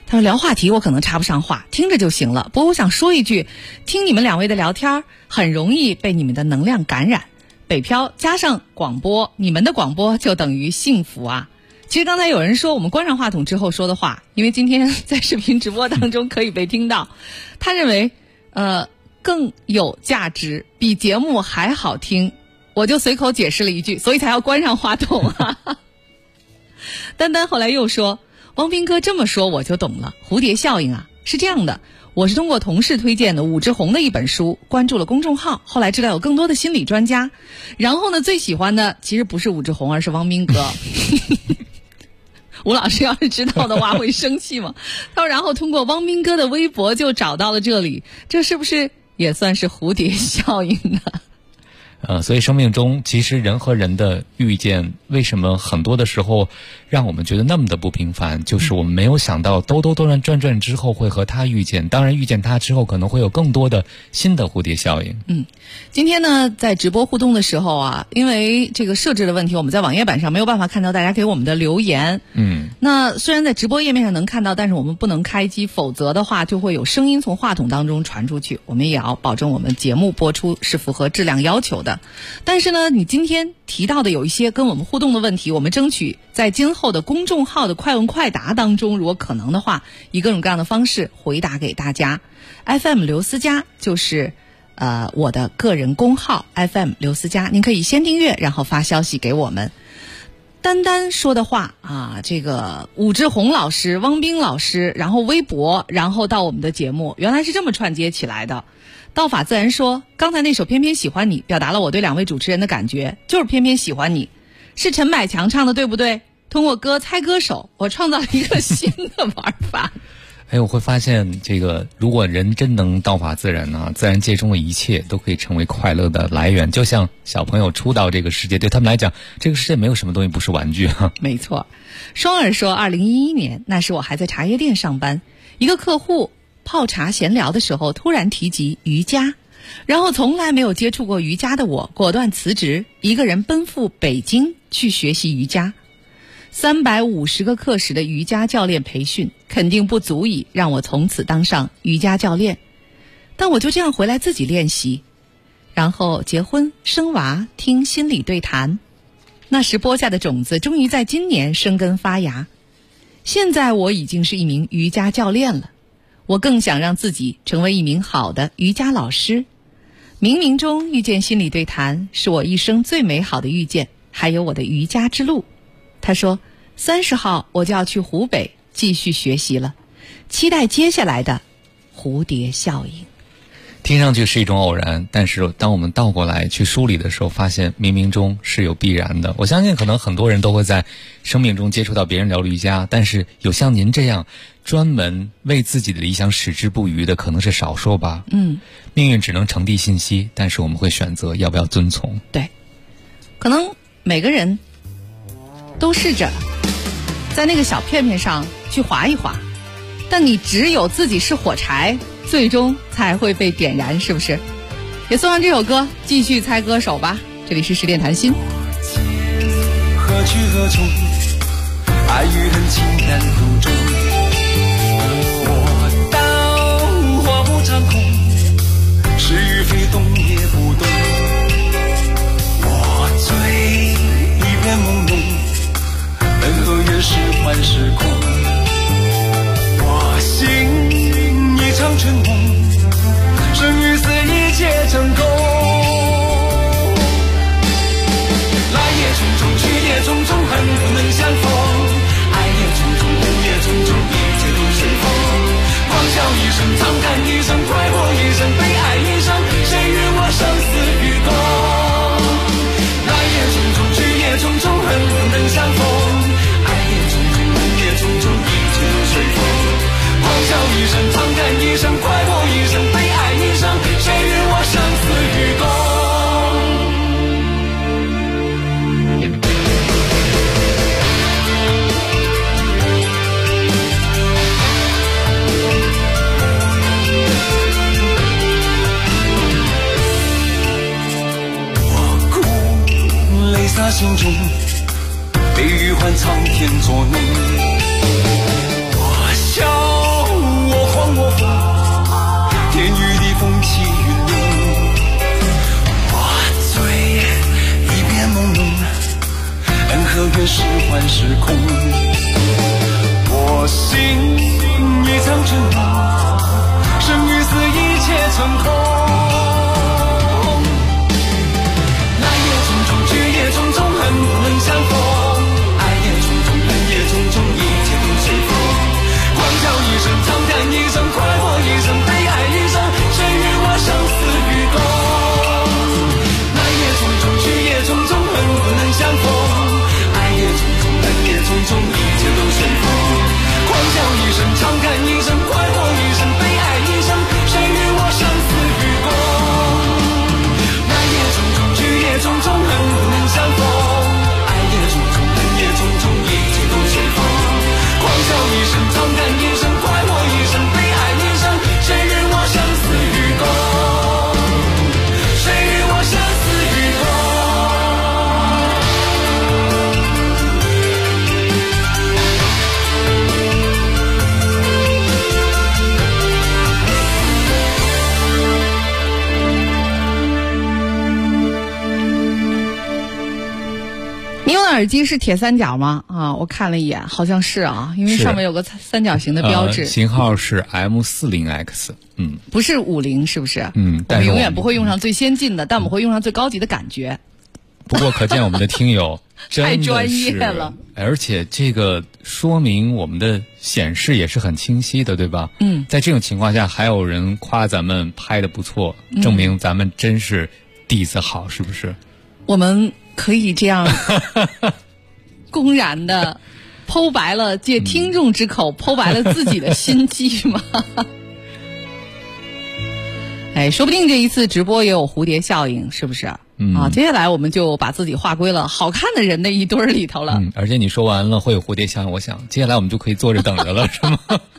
他说聊话题我可能插不上话，听着就行了。不过我想说一句，听你们两位的聊天很容易被你们的能量感染。北漂加上广播，你们的广播就等于幸福啊。其实刚才有人说我们关上话筒之后说的话，因为今天在视频直播当中可以被听到，他认为更有价值，比节目还好听，我就随口解释了一句，所以才要关上话筒啊。丹丹后来又说，汪斌哥这么说我就懂了，蝴蝶效应啊，是这样的，我是通过同事推荐的武志红的一本书关注了公众号，后来知道有更多的心理专家，然后呢最喜欢的其实不是武志红，而是汪斌哥。吴老师要是知道的话会生气吗？他说然后通过汪斌哥的微博就找到了这里，这是不是也算是蝴蝶效应呢？ 所以生命中其实人和人的遇见，为什么很多的时候让我们觉得那么的不平凡，就是我们没有想到兜转之后会和他遇见，当然遇见他之后可能会有更多的新的蝴蝶效应。 今天呢在直播互动的时候啊，因为这个设置的问题，我们在网页版上没有办法看到大家给我们的留言。那虽然在直播页面上能看到，但是我们不能开机，否则的话就会有声音从话筒当中传出去，我们也要保证我们节目播出是符合质量要求的。但是呢，你今天提到的有一些跟我们互动的问题，我们争取在今后的公众号的快问快答当中，如果可能的话，以各种各样的方式回答给大家。FM 刘思佳就是我的个人公号 FM 刘思佳，您可以先订阅，然后发消息给我们。丹丹说的话啊，这个武志红老师、汪斌老师，然后微博，然后到我们的节目，原来是这么串接起来的。道法自然说，刚才那首偏偏喜欢你表达了我对两位主持人的感觉，就是偏偏喜欢你，是陈百强唱的对不对？通过歌猜歌手，我创造了一个新的玩法。 我会发现这个，如果人真能道法自然啊，自然界中的一切都可以成为快乐的来源。就像小朋友初到这个世界，对他们来讲，这个世界没有什么东西不是玩具啊。 没错。双儿说，2011年那时我还在茶叶店上班，一个客户泡茶闲聊的时候突然提及瑜伽，然后从来没有接触过瑜伽的我果断辞职，一个人奔赴北京去学习瑜伽。350个课时的瑜伽教练培训肯定不足以让我从此当上瑜伽教练，但我就这样回来自己练习，然后结婚生娃，听心理对谈。那时播下的种子终于在今年生根发芽，现在我已经是一名瑜伽教练了，我更想让自己成为一名好的瑜伽老师。冥冥中遇见心理对谈是我一生最美好的遇见，还有我的瑜伽之路。他说30号我就要去湖北继续学习了，期待接下来的蝴蝶效应。 听上去是一种偶然，但是当我们倒过来去梳理的时候，发现冥冥中是有必然的。我相信可能很多人都会在生命中接触到别人聊瑜伽，但是有像您这样专门为自己的理想矢志不渝的可能是少数吧。命运只能传递信息，但是我们会选择要不要遵从。 对，可能每个人都试着在那个小片片上去划一划，但你只有自己是火柴，最终才会被点燃，是不是？也送上这首歌，继续猜歌手吧。这里是十点谈心。 何去何从？爱与恨情难途中。我道花不长空，是与非动也不动。我醉一片朦胧，人和月是幻是空。我醒一场春梦，生与死一切成空。来也匆匆，去也匆匆，恨不能相逢。爱也匆匆，恨也匆匆，一切都随风。狂笑一声，长叹一声，快活一生，悲哀一生，谁与我生死与共？来也匆匆，去也匆匆，恨不能相逢。爱也匆匆，恨也匆匆，一切都随风。狂笑一声，长叹一声，快活一生，悲哀一生，谁与我生死与共？我哭，泪洒心中，悲与欢苍天作弄。我笑。 时空。我心一场尘梦，生与死一切成空。来也匆匆，去也匆匆，恨不能相逢。爱也匆匆，恨也匆匆，一切都随风。狂叫一声，长叹一声，快活一生，悲哀一生，谁与我生死与共？来也匆匆，去也匆匆，恨不能相逢。爱也匆匆，恨也匆匆，一切都随风。狂叫一声，长叹一声，快活一生，悲哀一生，谁与我生死与共？来也匆匆，去也匆匆，恨不能相逢。爱也匆匆，恨也匆匆，一切都随风。狂笑一声，长叹一声，快活一生，悲哀一生，谁与我生死与共？谁与我生死与共？ 你用的耳机是铁三角吗？啊，我看了一眼，好像是啊，因为上面有个三角形的标志。 型号是 M40X， 不是50，是不是？ 但是我们永远不会用上最先进的，但我们会用上最高级的感觉。 不过可见我们的听友真的是太专业了， 而且这个说明我们的显示也是很清晰的，对吧？在这种情况下，还有人夸咱们拍的不错，证明咱们真是底子好，是不是？ 我们可以这样公然的剖白了，借听众之口剖白了自己的心机吗？哎，说不定这一次直播也有蝴蝶效应，是不是？接下来我们就把自己划归了好看的人的一堆里头了。 而且你说完了会有蝴蝶效应，我想接下来我们就可以坐着等着了，是吗？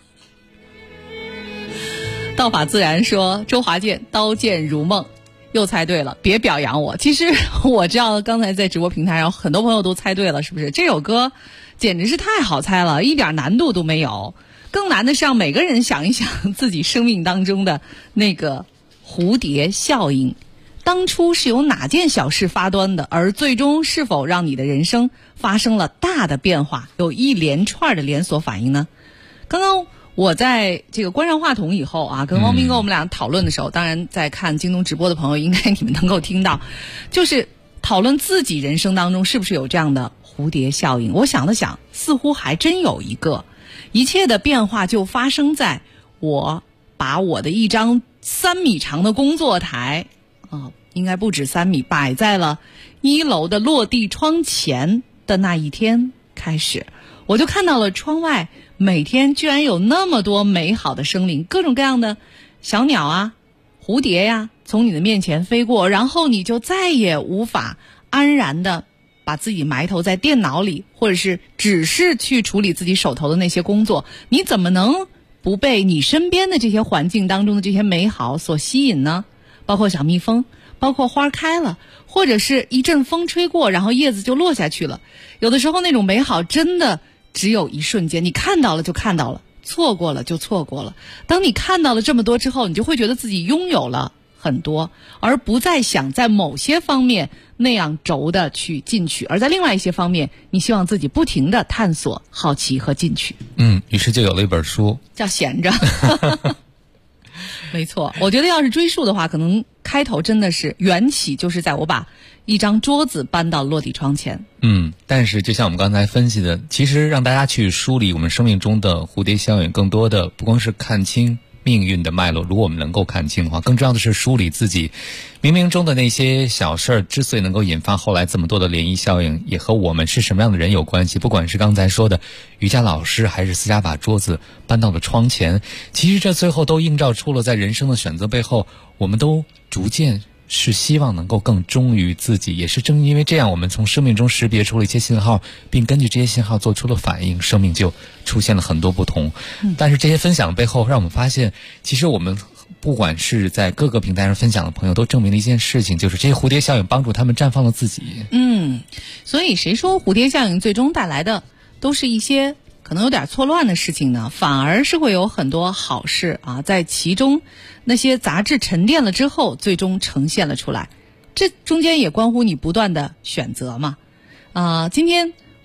道法自然说周华健刀剑如梦，又猜对了，别表扬我。其实我知道刚才在直播平台上很多朋友都猜对了，是不是？这首歌简直是太好猜了，一点难度都没有。更难的是让每个人想一想自己生命当中的那个蝴蝶效应，当初是由哪件小事发端的，而最终是否让你的人生发生了大的变化，有一连串的连锁反应呢？刚刚我在这个关上话筒以后啊，跟汪斌哥我们俩讨论的时候，当然在看京东直播的朋友应该你们能够听到，就是讨论自己人生当中是不是有这样的蝴蝶效应。我想了想，似乎还真有一个。一切的变化就发生在我把我的一张3米长的工作台应该不止3米，摆在了1楼的落地窗前的那一天开始，我就看到了窗外每天居然有那么多美好的生灵，各种各样的小鸟啊、蝴蝶呀，从你的面前飞过，然后你就再也无法安然的把自己埋头在电脑里，或者是只是去处理自己手头的那些工作，你怎么能不被你身边的这些环境当中的这些美好所吸引呢？包括小蜜蜂，包括花开了，或者是一阵风吹过，然后叶子就落下去了。有的时候那种美好真的只有一瞬间，你看到了就看到了，错过了就错过了。当你看到了这么多之后，你就会觉得自己拥有了很多，而不再想在某些方面那样轴的去进取，而在另外一些方面你希望自己不停的探索、好奇和进取。 于是就有了一本书叫闲着。没错，我觉得要是追溯的话，可能开头真的是缘起就是在我把一张桌子搬到落地窗前。 但是就像我们刚才分析的，其实让大家去梳理我们生命中的蝴蝶效应，更多的不光是看清命运的脉络，如果我们能够看清的话，更重要的是梳理自己冥冥中的那些小事儿，之所以能够引发后来这么多的涟漪效应，也和我们是什么样的人有关系。不管是刚才说的瑜伽老师，还是私家把桌子搬到了窗前，其实这最后都映照出了在人生的选择背后，我们都逐渐是希望能够更忠于自己，也是正因为这样，我们从生命中识别出了一些信号，并根据这些信号做出了反应，生命就出现了很多不同。但是这些分享背后让我们发现，其实我们不管是在各个平台上分享的朋友，都证明了一件事情，就是这些蝴蝶效应帮助他们绽放了自己。 所以谁说蝴蝶效应最终带来的都是一些可能有点错乱的事情呢？反而是会有很多好事啊，在其中那些杂质沉淀了之后，最终呈现了出来。这中间也关乎你不断的选择嘛。今天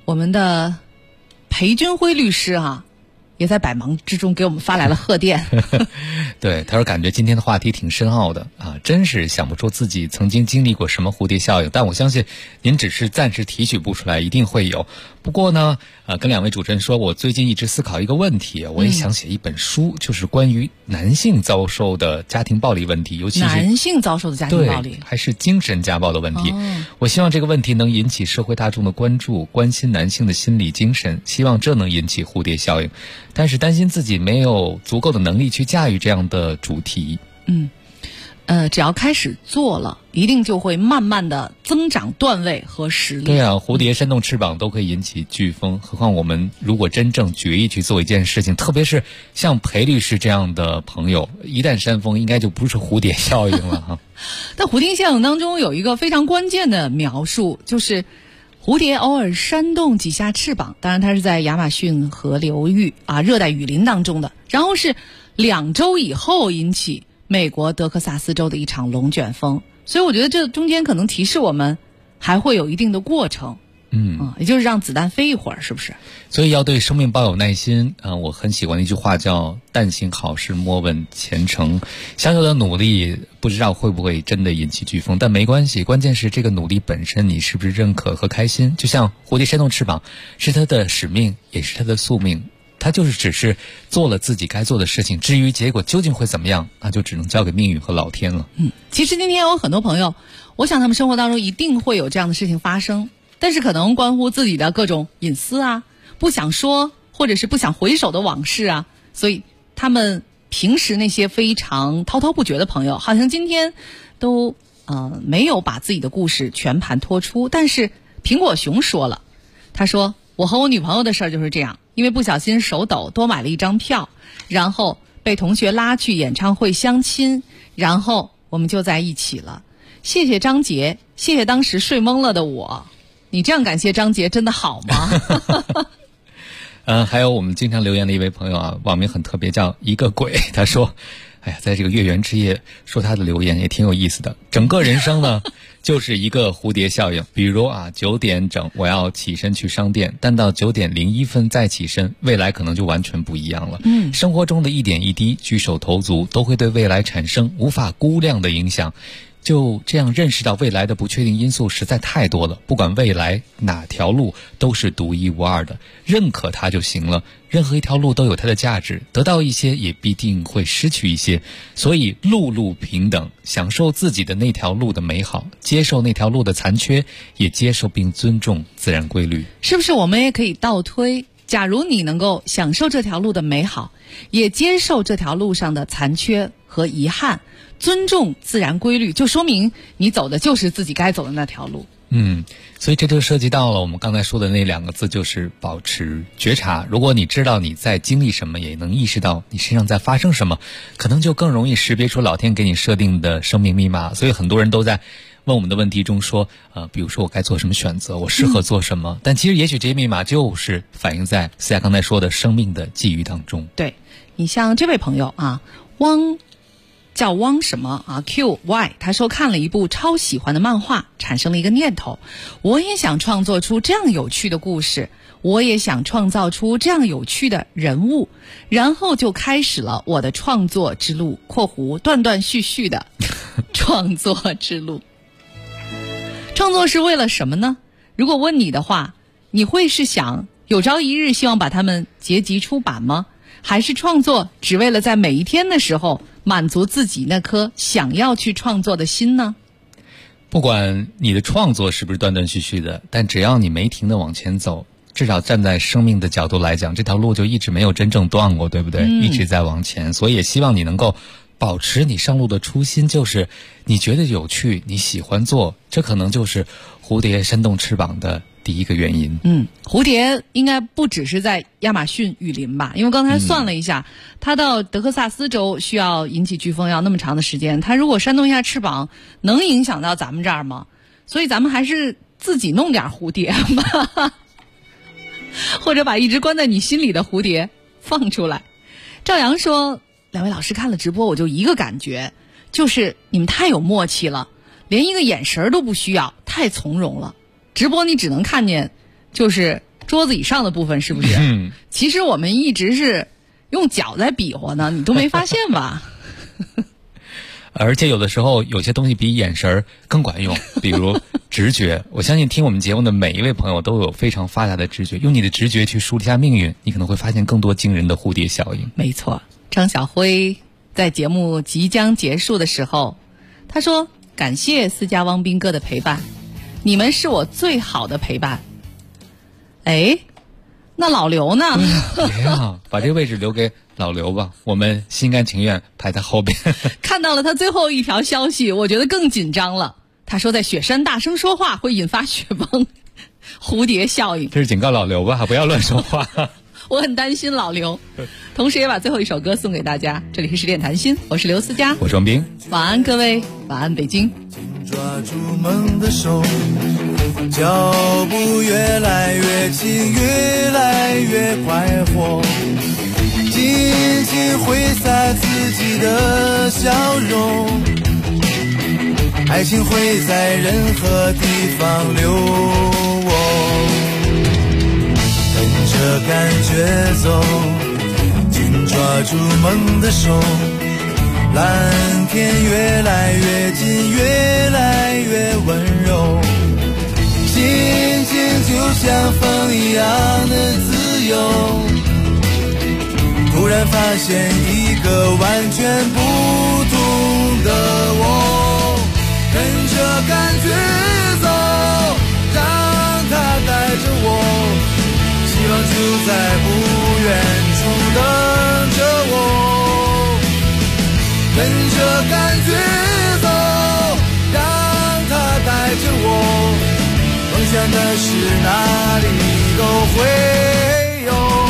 我们的裴军辉律师也在百忙之中给我们发来了贺电。 对，他说感觉今天的话题挺深奥的真是想不出自己曾经经历过什么蝴蝶效应，但我相信您只是暂时提取不出来，一定会有。不过呢跟两位主持人说，我最近一直思考一个问题，我也想写一本书，就是关于男性遭受的家庭暴力问题，尤其是男性遭受的家庭暴力， 还是精神家暴的问题。我希望这个问题能引起社会大众的关注，关心男性的心理精神，希望这能引起蝴蝶效应，但是担心自己没有足够的能力去驾驭这样的主题。 只要开始做了，一定就会慢慢的增长段位和实力。 对啊，蝴蝶扇动翅膀都可以引起飓风，何况我们如果真正决意去做一件事情，特别是像裴律师这样的朋友，一旦扇风应该就不是蝴蝶效应了但蝴蝶效应当中有一个非常关键的描述，就是蝴蝶偶尔扇动几下翅膀，当然它是在亚马逊河流域热带雨林当中的，然后是2周以后引起美国德克萨斯州的一场龙卷风，所以我觉得这中间可能提示我们还会有一定的过程。也就是让子弹飞一会儿，是不是？ 所以要对生命抱有耐心我很喜欢的一句话叫但行好事莫问前程，小小的努力不知道会不会真的引起飓风，但没关系，关键是这个努力本身你是不是认可和开心。就像蝴蝶扇动翅膀是它的使命，也是它的宿命，他就是只是做了自己该做的事情，至于结果究竟会怎么样，那就只能交给命运和老天了。 其实今天有很多朋友，我想他们生活当中一定会有这样的事情发生，但是可能关乎自己的各种隐私不想说或者是不想回首的往事所以他们平时那些非常滔滔不绝的朋友，好像今天都没有把自己的故事全盘托出。但是苹果熊说了，他说我和我女朋友的事儿就是这样，因为不小心手抖多买了一张票，然后被同学拉去演唱会相亲，然后我们就在一起了。谢谢张杰，谢谢当时睡懵了的我。你这样感谢张杰真的好吗？ 还有我们经常留言的一位朋友网名很特别，叫一个鬼，他说在这个月圆之夜说他的留言也挺有意思的。整个人生呢就是一个蝴蝶效应，比如9点整我要起身去商店，但到9点01分再起身，未来可能就完全不一样了。生活中的一点一滴，举手投足都会对未来产生无法估量的影响。就这样认识到未来的不确定因素实在太多了，不管未来哪条路都是独一无二的，认可它就行了。任何一条路都有它的价值，得到一些也必定会失去一些，所以路路平等，享受自己的那条路的美好，接受那条路的残缺，也接受并尊重自然规律。 是不是我们也可以倒推，假如你能够享受这条路的美好，也接受这条路上的残缺和遗憾，尊重自然规律，就说明你走的就是自己该走的那条路。 所以这就涉及到了我们刚才说的那2个字，就是保持觉察。如果你知道你在经历什么，也能意识到你身上在发生什么，可能就更容易识别出老天给你设定的生命密码。所以很多人都在问我们的问题中说比如说我该做什么选择，我适合做什么，但其实也许这些密码就是反映在思雅刚才说的生命的际遇当中。 对，你像这位朋友叫汪什么QY， 他说看了一部超喜欢的漫画，产生了一个念头，我也想创作出这样有趣的故事，我也想创造出这样有趣的人物，然后就开始了我的创作之路（括弧断断续续的创作之路）。创作是为了什么呢？如果问你的话，你会是想有朝一日希望把它们结集出版吗？还是创作只为了在每一天的时候满足自己那颗想要去创作的心呢？ 不管你的创作是不是断断续续的，但只要你没停地往前走，至少站在生命的角度来讲，这条路就一直没有真正断过，对不对？一直在往前。所以也希望你能够保持你上路的初心，就是你觉得有趣，你喜欢做，这可能就是蝴蝶扇动翅膀的第一个原因。 蝴蝶应该不只是在亚马逊雨林吧？因为刚才算了一下，它到德克萨斯州需要引起飓风要那么长的时间，它如果扇动一下翅膀，能影响到咱们这儿吗？所以咱们还是自己弄点蝴蝶吧，或者把一直关在你心里的蝴蝶放出来。赵阳说，两位老师看了直播，我就一个感觉，就是你们太有默契了，连一个眼神都不需要，太从容了。直播你只能看见就是桌子以上的部分，是不是？其实我们一直是用脚在比划呢，你都没发现吧？ 而且有的时候有些东西比眼神更管用，比如直觉。我相信听我们节目的每一位朋友都有非常发达的直觉，用你的直觉去梳理一下命运，你可能会发现更多惊人的蝴蝶效应。 没错，张晓辉在节目即将结束的时候，他说：“感谢思佳、汪斌哥的陪伴，你们是我最好的陪伴。”哎，那老刘呢？ 别啊，把这个位置留给老刘吧，我们心甘情愿排在后边。 看到了他最后一条消息，我觉得更紧张了。他说在雪山大声说话会引发雪崩，蝴蝶效应。 这是警告老刘吧，不要乱说话。 我很担心老刘，同时也把最后一首歌送给大家。这里是10点谈心，我是刘思佳， 我是王斌。 晚安各位，晚安北京。 抓住梦的手，脚步越来越近，越来越快活，尽情挥洒自己的笑容，爱情会在任何地方流跟着感觉走，紧抓住梦的手，蓝天越来越近，越来越温柔，心情就像风一样的自由，突然发现一个完全不同的我，跟着感觉走，让它带着我，希望就在不远处等着我，跟着感觉走，让它带着我，梦想的事哪里都会有。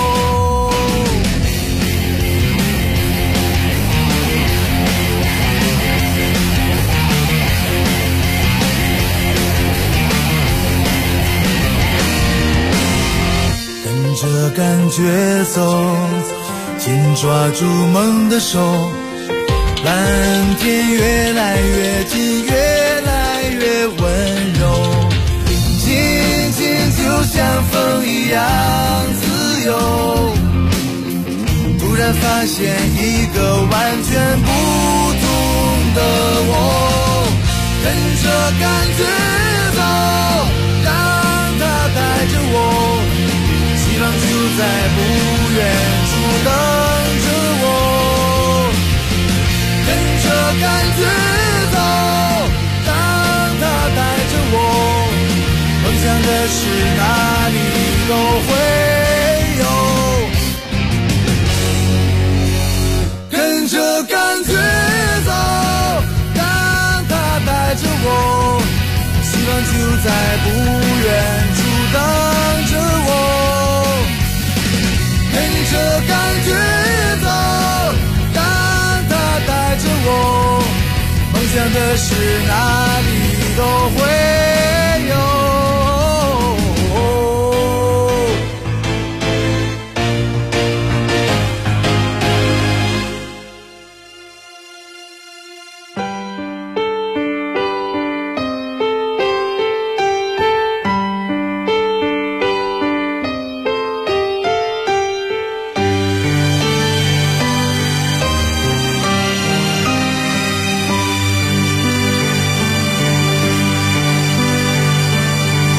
跟着感觉走，紧抓住梦的手，蓝天越来越近，越来越温柔，心情就像风一样自由，突然发现一个完全不同的我，跟着感觉走，让它带着我，希望就在不远处等着我，跟着感觉走，让它带着我，梦想的事哪里都会有，跟着感觉走，让它带着我，希望就在不远处等着我，跟着感觉走，让它带着我，梦想的事哪里都会